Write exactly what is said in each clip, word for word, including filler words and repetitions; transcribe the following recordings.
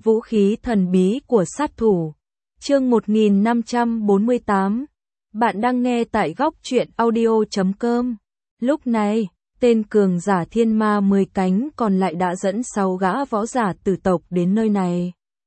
Vũ khí thần bí của sát thủ. Chương một nghìn năm trăm bốn mươi tám. Bạn đang nghe tại góc truyện audio chấm com. Lúc này, tên cường giả thiên ma mười cánh còn lại đã dẫn sáu gã võ giả tử tộc đến nơi này.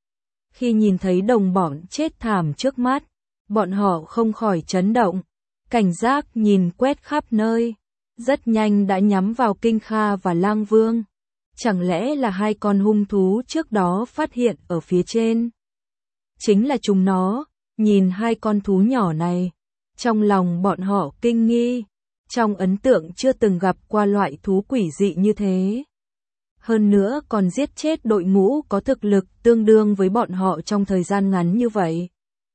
Khi nhìn thấy đồng bọn chết thảm trước mắt, bọn họ không khỏi chấn động, cảnh giác nhìn quét khắp nơi, rất nhanh đã nhắm vào Kinh Kha và Lang Vương. Chẳng lẽ là hai con hung thú trước đó phát hiện ở phía trên? Chính là chúng nó. Nhìn hai con thú nhỏ này, trong lòng bọn họ kinh nghi, trong ấn tượng chưa từng gặp qua loại thú quỷ dị như thế. Hơn nữa còn giết chết đội ngũ có thực lực tương đương với bọn họ trong thời gian ngắn như vậy.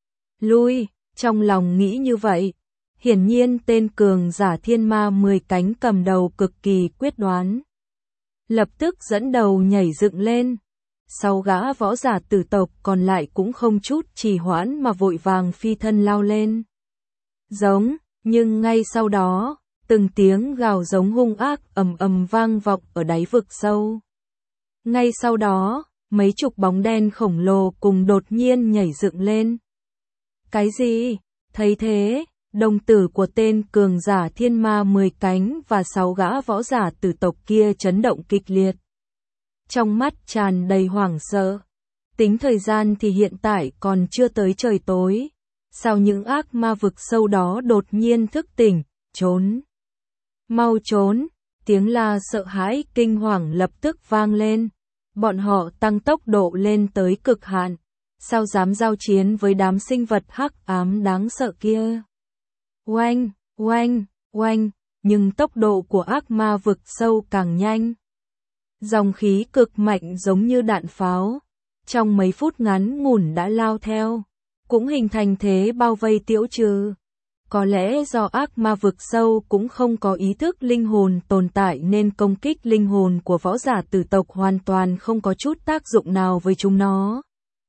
Lui, trong lòng nghĩ như vậy, hiển nhiên tên cường giả thiên ma mười cánh cầm đầu cực kỳ quyết đoán. Lập tức dẫn đầu nhảy dựng lên. Sau gã võ giả tử tộc còn lại cũng không chút trì hoãn mà vội vàng phi thân lao lên. Giống, nhưng ngay sau đó, từng tiếng gào giống hung ác ầm ầm vang vọng ở đáy vực sâu. Ngay sau đó, mấy chục bóng đen khổng lồ cùng đột nhiên nhảy dựng lên. Cái gì? Thấy thế, đồng tử của tên cường giả thiên ma mười cánh và sáu gã võ giả tử tộc kia chấn động kịch liệt. Trong mắt tràn đầy hoảng sợ. Tính thời gian thì hiện tại còn chưa tới trời tối. Sao những ác ma vực sâu đó đột nhiên thức tỉnh, trốn. Mau trốn, tiếng la sợ hãi kinh hoàng lập tức vang lên. Bọn họ tăng tốc độ lên tới cực hạn. Sao dám giao chiến với đám sinh vật hắc ám đáng sợ kia? Oanh, oanh, oanh, nhưng tốc độ của ác ma vực sâu càng nhanh. Dòng khí cực mạnh giống như đạn pháo, trong mấy phút ngắn ngủn đã lao theo, cũng hình thành thế bao vây tiêu trừ. Có lẽ do ác ma vực sâu cũng không có ý thức linh hồn tồn tại nên công kích linh hồn của võ giả tử tộc hoàn toàn không có chút tác dụng nào với chúng nó.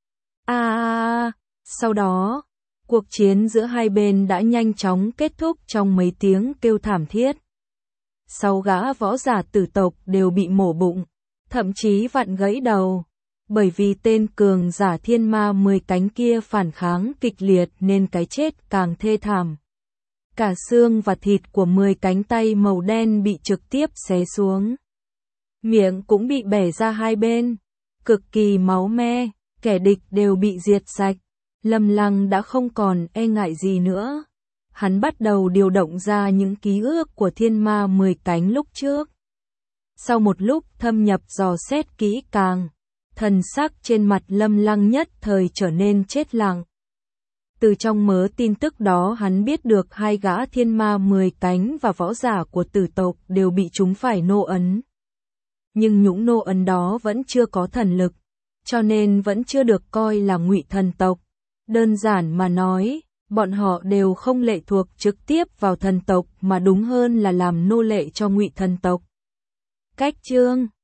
À, sau đó, cuộc chiến giữa hai bên đã nhanh chóng kết thúc trong mấy tiếng kêu thảm thiết. Sáu gã võ giả tử tộc đều bị mổ bụng, thậm chí vặn gãy đầu, bởi vì tên cường giả thiên ma mười cánh kia phản kháng kịch liệt nên cái chết càng thê thảm. Cả xương và thịt của mười cánh tay màu đen bị trực tiếp xé xuống. Miệng cũng bị bẻ ra hai bên, cực kỳ máu me, kẻ địch đều bị diệt sạch. Lâm Lăng đã không còn e ngại gì nữa. Hắn bắt đầu điều động ra những ký ức của thiên ma mười cánh lúc trước. Sau một lúc thâm nhập dò xét kỹ càng, thần sắc trên mặt Lâm Lăng nhất thời trở nên chết lặng. Từ trong mớ tin tức đó hắn biết được hai gã thiên ma mười cánh và võ giả của tử tộc đều bị chúng phải nô ấn. Nhưng những nô ấn đó vẫn chưa có thần lực, cho nên vẫn chưa được coi là ngụy thần tộc. Đơn giản mà nói, bọn họ đều không lệ thuộc trực tiếp vào thần tộc mà đúng hơn là làm nô lệ cho ngụy thần tộc. Cách chương